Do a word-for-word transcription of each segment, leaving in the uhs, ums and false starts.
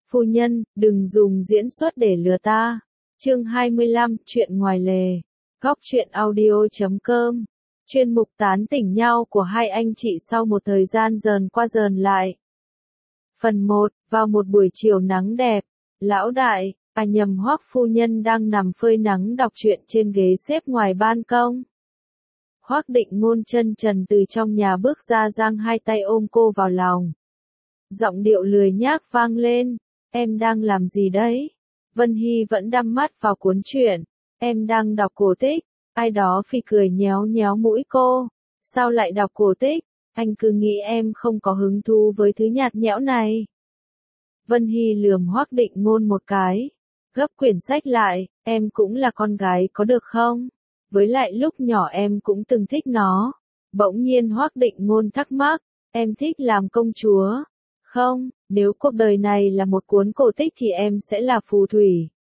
Phu nhân, đừng dùng diễn xuất để lừa ta. Chương hai mươi lăm, chuyện ngoài lề. Góc truyện audio chấm com. Chuyên mục tán tỉnh nhau của hai anh chị sau một thời gian dần qua dần lại. Phần một, vào một buổi chiều nắng đẹp, lão đại, à nhầm Hoắc phu nhân đang nằm phơi nắng đọc truyện trên ghế xếp ngoài ban công. Hoắc Định Ngôn chân trần từ trong nhà bước ra, giang hai tay ôm cô vào lòng. Giọng điệu lười nhác vang lên, em đang làm gì đấy? Vân Hy vẫn đăm mắt vào cuốn truyện, em đang đọc cổ tích. Ai đó phì cười nhéo nhéo mũi cô, sao lại đọc cổ tích, anh cứ nghĩ em không có hứng thú với thứ nhạt nhẽo này. Vân Hy lườm Hoắc Định Ngôn một cái, gấp quyển sách lại, em cũng là con gái có được không? Với lại lúc nhỏ em cũng từng thích nó. Bỗng nhiên Hoắc Định Ngôn thắc mắc, em thích làm công chúa? Không, nếu cuộc đời này là một cuốn cổ tích thì em sẽ là phù thủy.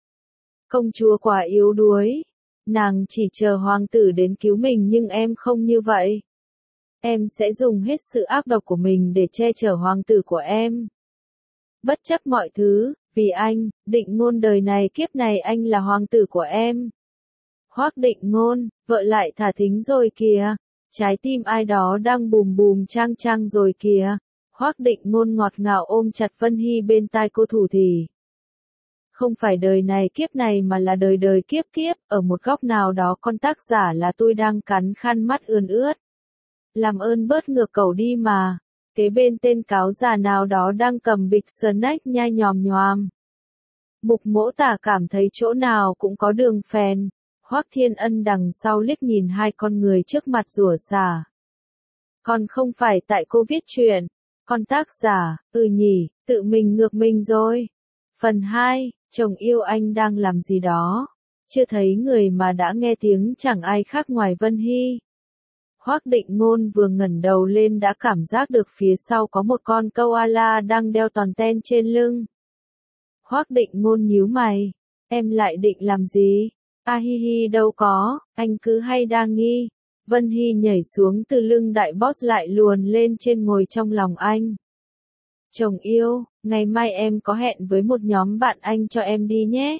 Công chúa quá yếu đuối, nàng chỉ chờ hoàng tử đến cứu mình, nhưng em không như vậy. Em sẽ dùng hết sự ác độc của mình để che chở hoàng tử của em. Bất chấp mọi thứ, vì anh, Định Ngôn, đời này kiếp này anh là hoàng tử của em. Hoắc Định Ngôn, vợ lại thả thính rồi kìa, trái tim ai đó đang bùm bùm trang trang rồi kìa. Hoắc Định Ngôn ngọt ngào ôm chặt Vân Hy bên tai cô thủ thỉ. Không phải đời này kiếp này mà là đời đời kiếp kiếp, ở một góc nào đó con tác giả là tôi đang cắn khăn mắt ươn ướt. Làm ơn bớt ngược cầu đi mà. Kế bên tên cáo già nào đó đang cầm bịch snack nhai nhòm nhòm. Mục Mỗ Tả cảm thấy chỗ nào cũng có đường phèn. Hoắc Thiên Ân đằng sau liếc nhìn hai con người trước mặt rủa xả. Còn không phải tại cô viết truyện. Con tác giả, ừ nhỉ, tự mình ngược mình rồi. Phần hai, chồng yêu anh đang làm gì đó? Chưa thấy người mà đã nghe tiếng chẳng ai khác ngoài Vân Hy. Hoắc Định Ngôn vừa ngẩng đầu lên đã cảm giác được phía sau có một con koala đang đeo toàn ten trên lưng. Hoắc Định Ngôn nhíu mày, em lại định làm gì? A hi hi đâu có, anh cứ hay đa nghi. Vân Hy nhảy xuống từ lưng đại boss lại luồn lên trên ngồi trong lòng anh. Chồng yêu, ngày mai em có hẹn với một nhóm bạn anh cho em đi nhé.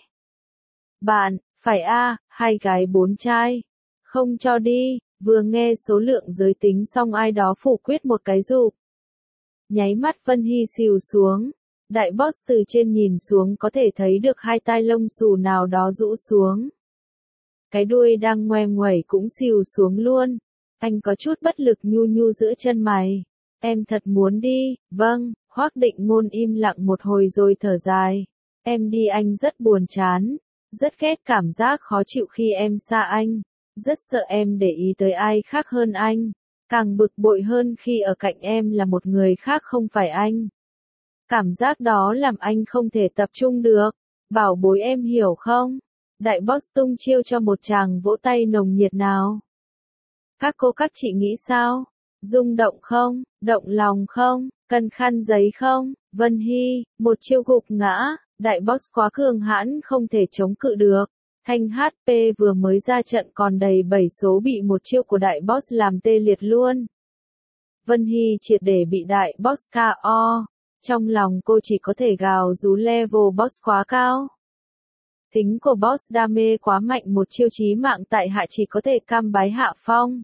Bạn, phải a, hai gái bốn trai. Không cho đi, vừa nghe số lượng giới tính xong ai đó phủ quyết một cái rụp. Nháy mắt Vân Hy xìu xuống. Đại boss từ trên nhìn xuống có thể thấy được hai tai lông xù nào đó rũ xuống. Cái đuôi đang ngoe nguẩy cũng xìu xuống luôn. Anh có chút bất lực nhu nhu giữa chân mày. Em thật muốn đi, vâng. Hoắc Định Ngôn im lặng một hồi rồi thở dài. Em đi anh rất buồn chán. Rất ghét cảm giác khó chịu khi em xa anh. Rất sợ em để ý tới ai khác hơn anh. Càng bực bội hơn khi ở cạnh em là một người khác không phải anh. Cảm giác đó làm anh không thể tập trung được. Bảo bối em hiểu không? Đại boss tung chiêu cho một tràng vỗ tay nồng nhiệt nào. Các cô các chị nghĩ sao? Rung động không? Động lòng không? Cần khăn giấy không? Vân Hy, một chiêu gục ngã, đại boss quá cường hãn không thể chống cự được. Thanh hát pê vừa mới ra trận còn đầy bảy số bị một chiêu của đại boss làm tê liệt luôn. Vân Hy triệt để bị đại boss ca o. Trong lòng cô chỉ có thể gào rú level boss quá cao. Tính của boss đam mê quá mạnh, một chiêu chí mạng tại hạ chỉ có thể cam bái hạ phong.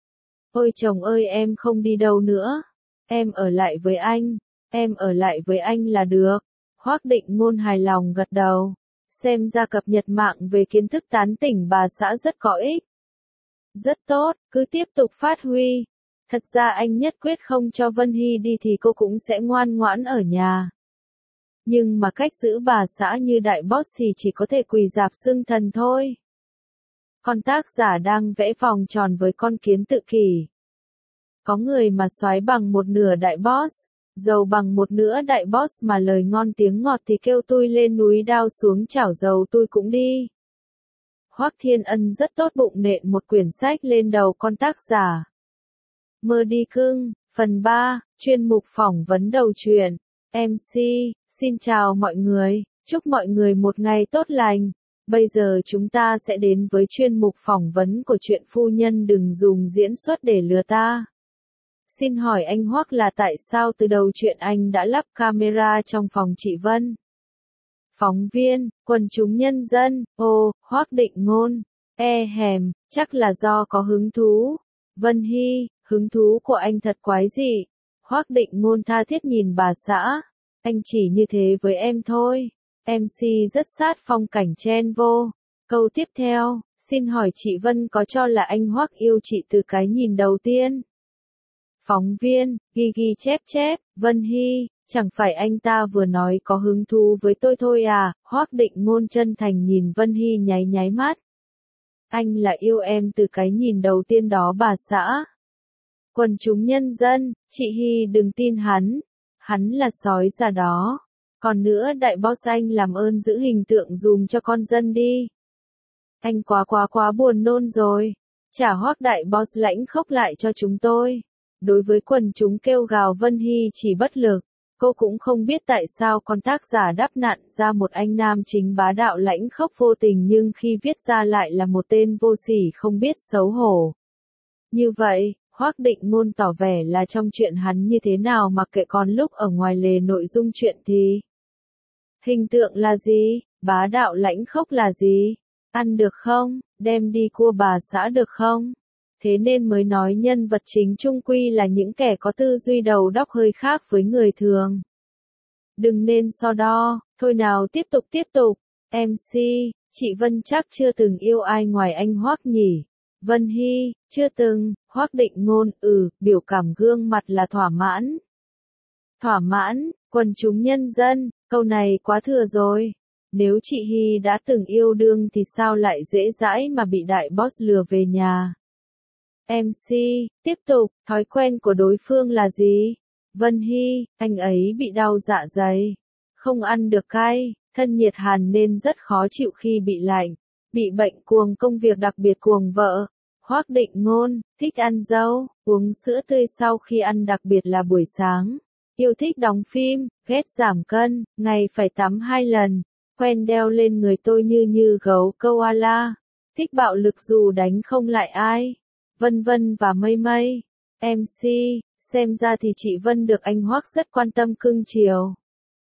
Ôi chồng ơi, em không đi đâu nữa. Em ở lại với anh. Em ở lại với anh là được. Hoắc Định Ngôn hài lòng gật đầu. Xem ra cập nhật mạng về kiến thức tán tỉnh bà xã rất có ích. Rất tốt, cứ tiếp tục phát huy. Thật ra anh nhất quyết không cho Vân Hy đi thì cô cũng sẽ ngoan ngoãn ở nhà. Nhưng mà cách giữ bà xã như đại boss thì chỉ có thể quỳ rạp xưng thần thôi. Con tác giả đang vẽ vòng tròn với con kiến tự kỷ. Có người mà soái bằng một nửa đại boss, giàu bằng một nửa đại boss mà lời ngon tiếng ngọt thì kêu tui lên núi đao xuống chảo dầu tôi cũng đi. Hoắc Thiên Ân rất tốt bụng nện một quyển sách lên đầu con tác giả. Mơ đi cưng, phần ba, chuyên mục phỏng vấn đầu truyện. em xê, xin chào mọi người, chúc mọi người một ngày tốt lành. Bây giờ chúng ta sẽ đến với chuyên mục phỏng vấn của truyện Phu Nhân Đừng Dùng Diễn Xuất Để Lừa Ta. Xin hỏi anh Hoắc là tại sao từ đầu truyện anh đã lắp camera trong phòng chị Vân? Phóng viên, quần chúng nhân dân, ồ, Hoắc Định Ngôn, e hèm, chắc là do có hứng thú. Vân Hy, hứng thú của anh thật quái dị. Hoắc Định Ngôn tha thiết nhìn bà xã, anh chỉ như thế với em thôi. em xê rất sát phong cảnh chen vô. Câu tiếp theo, xin hỏi chị Vân có cho là anh Hoắc yêu chị từ cái nhìn đầu tiên? Phóng viên, ghi ghi chép chép, Vân Hy, chẳng phải anh ta vừa nói có hứng thú với tôi thôi à? Hoắc Định Ngôn chân thành nhìn Vân Hy nháy nháy mắt. Anh là yêu em từ cái nhìn đầu tiên đó bà xã. Quần chúng nhân dân, chị Hy đừng tin hắn. Hắn là sói già đó. Còn nữa đại boss anh làm ơn giữ hình tượng dùm cho con dân đi. Anh quá quá quá buồn nôn rồi. Chả Hoắc đại boss lãnh khốc lại cho chúng tôi. Đối với quần chúng kêu gào Vân Hy chỉ bất lực. Cô cũng không biết tại sao con tác giả đắp nặn ra một anh nam chính bá đạo lãnh khốc vô tình nhưng khi viết ra lại là một tên vô sỉ không biết xấu hổ. Như vậy, Hoắc Định Ngôn tỏ vẻ là trong chuyện hắn như thế nào mặc kệ còn lúc ở ngoài lề nội dung chuyện thì. Hình tượng là gì? Bá đạo lãnh khốc là gì? Ăn được không? Đem đi cua bà xã được không? Thế nên mới nói nhân vật chính chung quy là những kẻ có tư duy đầu đóc hơi khác với người thường. Đừng nên so đo, thôi nào tiếp tục tiếp tục. em xê, chị Vân chắc chưa từng yêu ai ngoài anh Hoắc nhỉ? Vân Hy, chưa từng. Hoắc Định Ngôn, ừ, biểu cảm gương mặt là thỏa mãn. Thỏa mãn, quần chúng nhân dân, câu này quá thừa rồi. Nếu chị Hy đã từng yêu đương thì sao lại dễ dãi mà bị đại boss lừa về nhà? em xê, tiếp tục, thói quen của đối phương là gì? Vân Hy, anh ấy bị đau dạ dày, không ăn được cay, thân nhiệt hàn nên rất khó chịu khi bị lạnh, bị bệnh cuồng công việc đặc biệt cuồng vợ. Hoắc Định Ngôn, thích ăn dâu, uống sữa tươi sau khi ăn đặc biệt là buổi sáng. Yêu thích đóng phim, ghét giảm cân, ngày phải tắm hai lần, quen đeo lên người tôi như như gấu koala, thích bạo lực dù đánh không lại ai. Vân vân và mây mây. em xê, xem ra thì chị Vân được anh Hoắc rất quan tâm cưng chiều.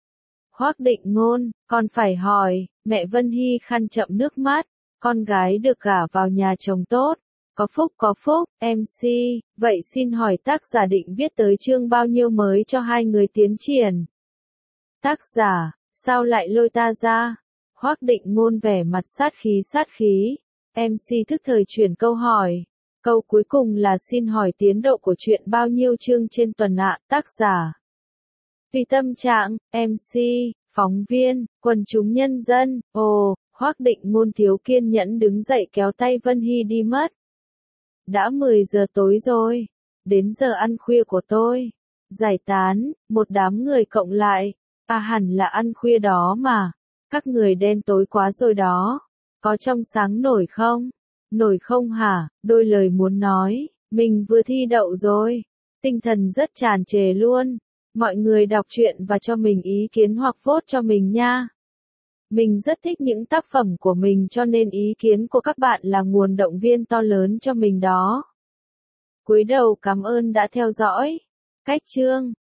Hoắc Định Ngôn, còn phải hỏi, mẹ Vân Hy khăn chậm nước mắt, con gái được gả vào nhà chồng tốt, có phúc có phúc. em xê, vậy xin hỏi tác giả định viết tới chương bao nhiêu mới cho hai người tiến triển? Tác giả, sao lại lôi ta ra? Hoắc Định Ngôn vẻ mặt sát khí sát khí. em xê thức thời chuyển câu hỏi. Câu cuối cùng là xin hỏi tiến độ của chuyện bao nhiêu chương trên tuần ạ, tác giả. Tùy tâm trạng, em xê, phóng viên, quần chúng nhân dân, ồ, Hoắc Định Ngôn thiếu kiên nhẫn đứng dậy kéo tay Vân Hy đi mất. Đã mười giờ tối rồi, đến giờ ăn khuya của tôi. Giải tán, một đám người cộng lại, à hẳn là ăn khuya đó mà, các người đen tối quá rồi đó, có trong sáng nổi không? Nổi không hả? Đôi lời muốn nói, mình vừa thi đậu rồi, tinh thần rất tràn trề luôn. Mọi người đọc truyện và cho mình ý kiến hoặc vote cho mình nha. Mình rất thích những tác phẩm của mình cho nên ý kiến của các bạn là nguồn động viên to lớn cho mình đó. Cúi đầu cảm ơn đã theo dõi. Cách chương